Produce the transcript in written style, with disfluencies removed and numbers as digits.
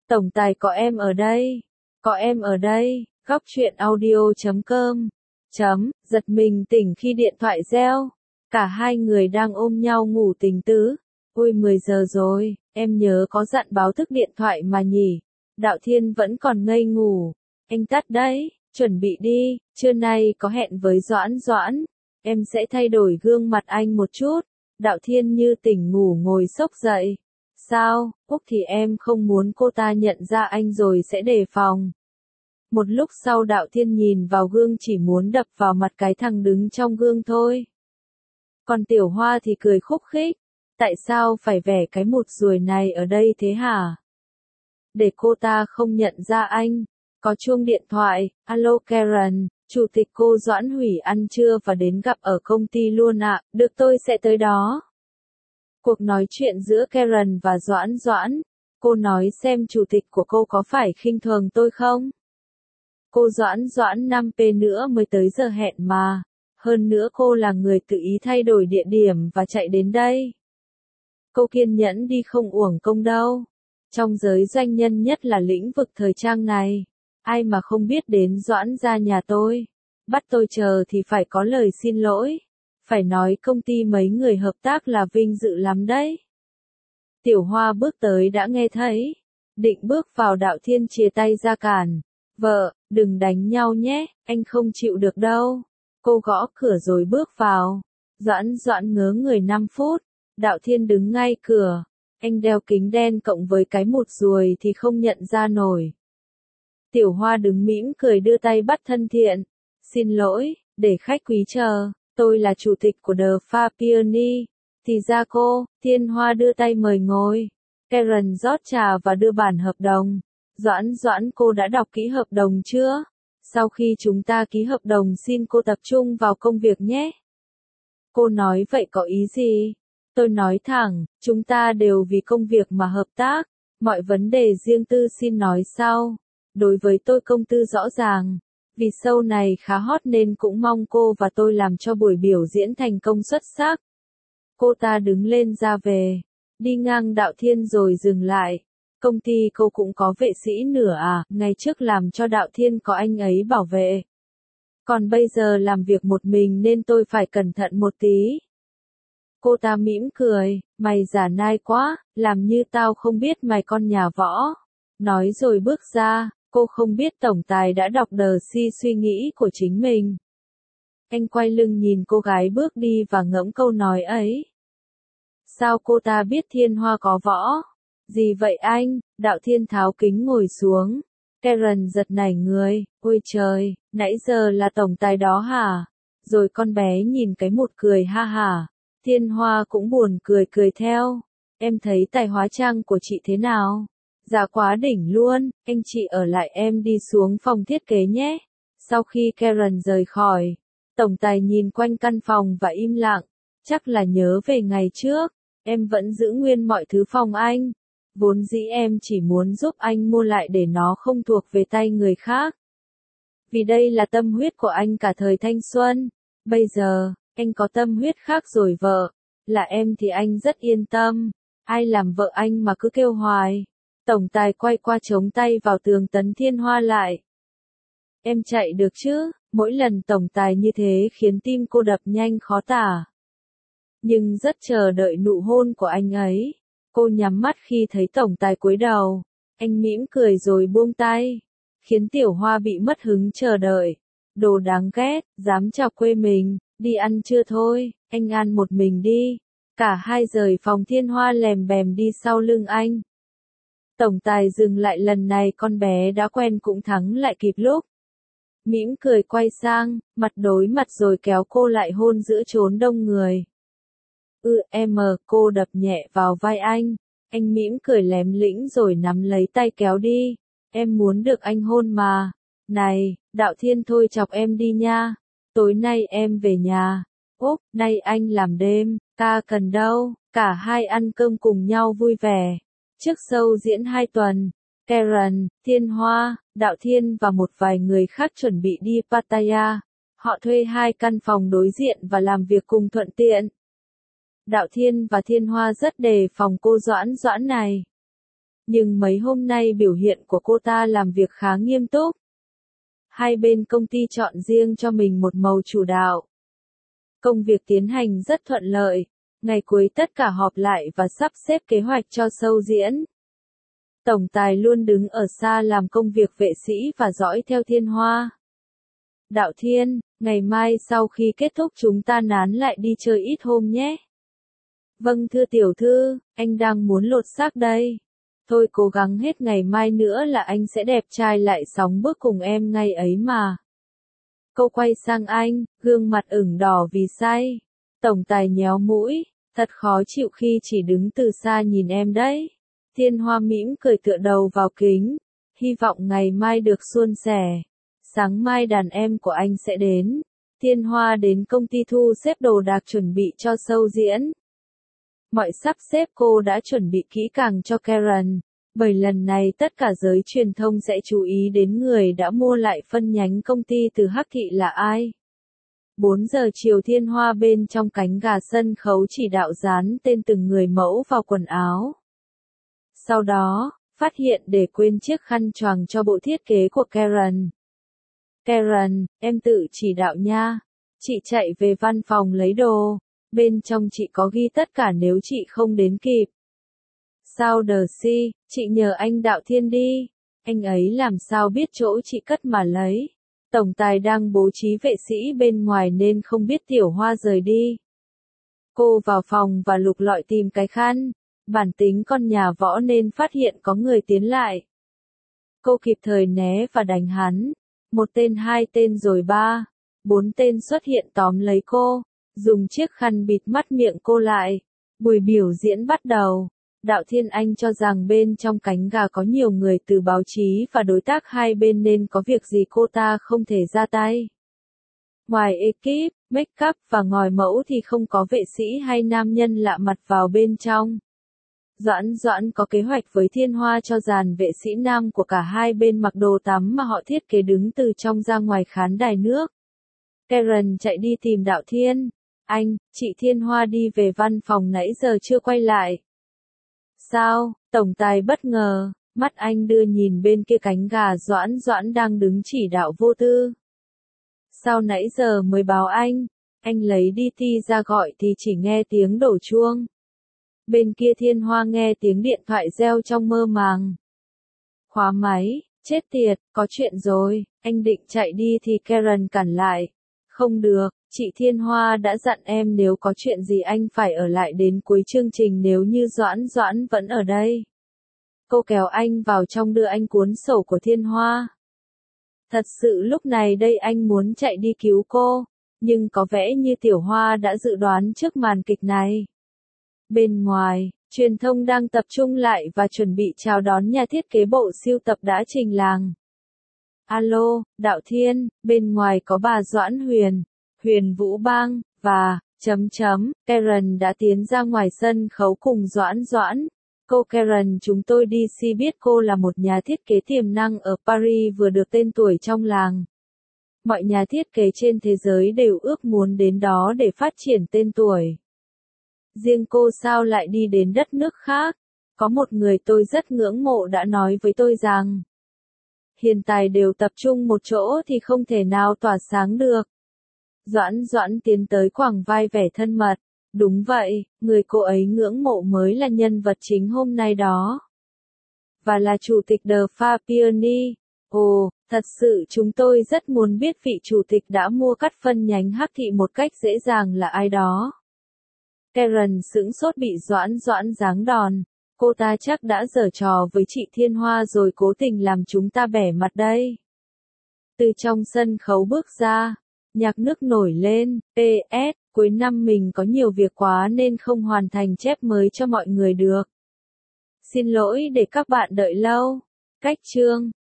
Tổng tài có em ở đây. Có em ở đây. Góc truyện audio.com. Giật mình tỉnh khi điện thoại reo. Cả hai người đang ôm nhau ngủ tình tứ. Ôi 10 giờ rồi, em nhớ có dặn báo thức điện thoại mà nhỉ. Đạo Thiên vẫn còn ngây ngủ. Anh tắt đấy, chuẩn bị đi, trưa nay có hẹn với Doãn. Em sẽ thay đổi gương mặt anh một chút. Đạo Thiên như tỉnh ngủ ngồi xốc dậy. Sao, Úc thì em không muốn cô ta nhận ra anh rồi sẽ đề phòng. Một lúc sau Đạo Thiên nhìn vào gương chỉ muốn đập vào mặt cái thằng đứng trong gương thôi. Còn Tiểu Hoa thì cười khúc khích. Tại sao phải vẽ cái một ruồi này ở đây thế hả? Để cô ta không nhận ra anh. Có chuông điện thoại, alo Karen, chủ tịch cô Doãn hủy ăn trưa và đến gặp ở công ty luôn ạ, được tôi sẽ tới đó. Cuộc nói chuyện giữa Karen và Doãn, cô nói xem chủ tịch của cô có phải khinh thường tôi không? Cô Doãn 5p nữa mới tới giờ hẹn mà, hơn nữa cô là người tự ý thay đổi địa điểm và chạy đến đây. Cô kiên nhẫn đi không uổng công đâu. Trong giới doanh nhân nhất là lĩnh vực thời trang này, ai mà không biết đến Doãn ra nhà tôi. Bắt tôi chờ thì phải có lời xin lỗi. Phải nói công ty mấy người hợp tác là vinh dự lắm đấy. Tiểu Hoa bước tới đã nghe thấy. Định bước vào Đạo Thiên chìa tay ra cản. Vợ, đừng đánh nhau nhé, anh không chịu được đâu. Cô gõ cửa rồi bước vào. Doãn ngớ người 5 phút. Đạo Thiên đứng ngay cửa. Anh đeo kính đen cộng với cái một ruồi thì không nhận ra nổi. Tiểu Hoa đứng mỉm cười đưa tay bắt thân thiện. Xin lỗi, để khách quý chờ, tôi là chủ tịch của The Far Peony. Thì ra cô, Thiên Hoa đưa tay mời ngồi. Karen rót trà và đưa bản hợp đồng. Doãn cô đã đọc kỹ hợp đồng chưa? Sau khi chúng ta ký hợp đồng xin cô tập trung vào công việc nhé. Cô nói vậy có ý gì? Tôi nói thẳng, chúng ta đều vì công việc mà hợp tác. Mọi vấn đề riêng tư xin nói sau. Đối với tôi công tư rõ ràng. Vì show này khá hot nên cũng mong cô và tôi làm cho buổi biểu diễn thành công xuất sắc. Cô ta đứng lên ra về. Đi ngang Đạo Thiên rồi dừng lại. Công ty cô cũng có vệ sĩ nữa à? Ngày trước làm cho Đạo Thiên có anh ấy bảo vệ. Còn bây giờ làm việc một mình nên tôi phải cẩn thận một tí. Cô ta mỉm cười, mày giả nai quá, làm như tao không biết mày con nhà võ. Nói rồi bước ra, cô không biết tổng tài đã đọc đờ si suy nghĩ của chính mình. Anh quay lưng nhìn cô gái bước đi và ngẫm câu nói ấy. Sao cô ta biết Thiên Hoa có võ? Gì vậy anh? Đạo Thiên tháo kính ngồi xuống. Karen giật nảy người, ôi trời, nãy giờ là tổng tài đó hả? Rồi con bé nhìn cái một cười ha hả. Thiên Hoa cũng buồn cười theo. Em thấy tài hóa trang của chị thế nào? Dạ quá đỉnh luôn, anh chị ở lại em đi xuống phòng thiết kế nhé. Sau khi Karen rời khỏi, tổng tài nhìn quanh căn phòng và im lặng. Chắc là nhớ về ngày trước, em vẫn giữ nguyên mọi thứ phòng anh. Vốn dĩ em chỉ muốn giúp anh mua lại để nó không thuộc về tay người khác. Vì đây là tâm huyết của anh cả thời thanh xuân. Bây giờ, anh có tâm huyết khác rồi vợ. Là em thì anh rất yên tâm. Ai làm vợ anh mà cứ kêu hoài. Tổng tài quay qua chống tay vào tường tấn Thiên Hoa lại. Em chạy được chứ? Mỗi lần tổng tài như thế khiến tim cô đập nhanh khó tả. Nhưng rất chờ đợi nụ hôn của anh ấy. Cô nhắm mắt khi thấy tổng tài cúi đầu. Anh mỉm cười rồi buông tay. Khiến Tiểu Hoa bị mất hứng chờ đợi. Đồ đáng ghét, dám chọc quê mình. Đi ăn trưa thôi, anh ăn một mình đi. Cả hai rời phòng. Thiên Hoa lèm bèm đi sau lưng anh. Tổng tài dừng lại, lần này con bé đã quen cũng thắng lại kịp lúc. Mỉm cười quay sang, mặt đối mặt rồi kéo cô lại hôn giữa chốn đông người. Cô đập nhẹ vào vai anh. Anh mỉm cười lém lĩnh rồi nắm lấy tay kéo đi. Em muốn được anh hôn mà. Này, Đạo Thiên thôi chọc em đi nha. Tối nay em về nhà. Úp, nay anh làm đêm, ca cần đâu. Cả hai ăn cơm cùng nhau vui vẻ. Trước show diễn 2 tuần, Karen, Thiên Hoa, Đạo Thiên và một vài người khác chuẩn bị đi Pattaya. Họ thuê 2 căn phòng đối diện và làm việc cùng thuận tiện. Đạo Thiên và Thiên Hoa rất đề phòng cô Doãn này. Nhưng mấy hôm nay biểu hiện của cô ta làm việc khá nghiêm túc. Hai bên công ty chọn riêng cho mình một màu chủ đạo. Công việc tiến hành rất thuận lợi. Ngày cuối tất cả họp lại và sắp xếp kế hoạch cho show diễn. Tổng tài luôn đứng ở xa làm công việc vệ sĩ và dõi theo Thiên Hoa. Đạo Thiên, ngày mai sau khi kết thúc chúng ta nán lại đi chơi ít hôm nhé. Vâng thưa tiểu thư, anh đang muốn lột xác đây. Thôi cố gắng hết ngày mai nữa là anh sẽ đẹp trai lại sóng bước cùng em ngay ấy mà. Cô quay sang anh, gương mặt ửng đỏ vì say. Tổng tài nhéo mũi, thật khó chịu khi chỉ đứng từ xa nhìn em đấy. Thiên Hoa mỉm cười tựa đầu vào kính, hy vọng ngày mai được suôn sẻ. Sáng mai đàn em của anh sẽ đến. Thiên Hoa đến công ty thu xếp đồ đạc chuẩn bị cho show diễn. Mọi sắp xếp cô đã chuẩn bị kỹ càng cho Karen, bởi lần này tất cả giới truyền thông sẽ chú ý đến người đã mua lại phân nhánh công ty từ Hắc Thị là ai. 4 giờ chiều Thiên Hoa bên trong cánh gà sân khấu chỉ đạo dán tên từng người mẫu vào quần áo. Sau đó, phát hiện để quên chiếc khăn choàng cho bộ thiết kế của Karen. Karen, em tự chỉ đạo nha. Chị chạy về văn phòng lấy đồ. Bên trong chị có ghi tất cả nếu chị không đến kịp. Sao Darcy, chị nhờ anh Đạo Thiên đi. Anh ấy làm sao biết chỗ chị cất mà lấy. Tổng tài đang bố trí vệ sĩ bên ngoài nên không biết Tiểu Hoa rời đi. Cô vào phòng và lục lọi tìm cái khăn. Bản tính con nhà võ nên phát hiện có người tiến lại. Cô kịp thời né và đánh hắn. 1 tên 2 tên rồi 3, 4 tên xuất hiện tóm lấy cô, dùng chiếc khăn bịt mắt miệng cô lại. Buổi biểu diễn bắt đầu. Đạo Thiên Anh cho rằng bên trong cánh gà có nhiều người từ báo chí và đối tác hai bên nên có việc gì cô ta không thể ra tay. Ngoài ekip, make up và ngòi mẫu thì không có vệ sĩ hay nam nhân lạ mặt vào bên trong. Doãn có kế hoạch với Thiên Hoa cho dàn vệ sĩ nam của cả hai bên mặc đồ tắm mà họ thiết kế đứng từ trong ra ngoài khán đài nước. Karen chạy đi tìm Đạo Thiên. Anh, chị Thiên Hoa đi về văn phòng nãy giờ chưa quay lại. Sao? Tổng tài bất ngờ, mắt anh đưa nhìn bên kia cánh gà Doãn đang đứng chỉ đạo vô tư. Sao nãy giờ mới báo anh lấy DT ra gọi thì chỉ nghe tiếng đổ chuông. Bên kia Thiên Hoa nghe tiếng điện thoại reo trong mơ màng. Khóa máy, chết tiệt, có chuyện rồi, anh định chạy đi thì Karen cản lại. Không được, chị Thiên Hoa đã dặn em nếu có chuyện gì anh phải ở lại đến cuối chương trình nếu như Doãn vẫn ở đây. Cô kéo anh vào trong đưa anh cuốn sổ của Thiên Hoa. Thật sự lúc này đây anh muốn chạy đi cứu cô, nhưng có vẻ như Tiểu Hoa đã dự đoán trước màn kịch này. Bên ngoài, truyền thông đang tập trung lại và chuẩn bị chào đón nhà thiết kế bộ sưu tập đã trình làng. Alo, Đạo Thiên, bên ngoài có bà Doãn Huyền, Huyền Vũ Bang, và, Karen đã tiến ra ngoài sân khấu cùng Doãn. Cô Karen chúng tôi đi biết cô là một nhà thiết kế tiềm năng ở Paris vừa được tên tuổi trong làng. Mọi nhà thiết kế trên thế giới đều ước muốn đến đó để phát triển tên tuổi. Riêng cô sao lại đi đến đất nước khác? Có một người tôi rất ngưỡng mộ đã nói với tôi rằng, hiện tại đều tập trung một chỗ thì không thể nào tỏa sáng được. Doãn tiến tới quàng vai vẻ thân mật. Đúng vậy, người cô ấy ngưỡng mộ mới là nhân vật chính hôm nay đó. Và là chủ tịch The Fabiani. Ồ, thật sự chúng tôi rất muốn biết vị chủ tịch đã mua cắt phân nhánh Hắc Thị một cách dễ dàng là ai đó. Karen sững sốt bị Doãn giáng đòn. Cô ta chắc đã giở trò với chị Thiên Hoa rồi cố tình làm chúng ta bẻ mặt đây. Từ trong sân khấu bước ra, nhạc nước nổi lên. PS, cuối năm mình có nhiều việc quá nên không hoàn thành chép mới cho mọi người được. Xin lỗi để các bạn đợi lâu. Cách chương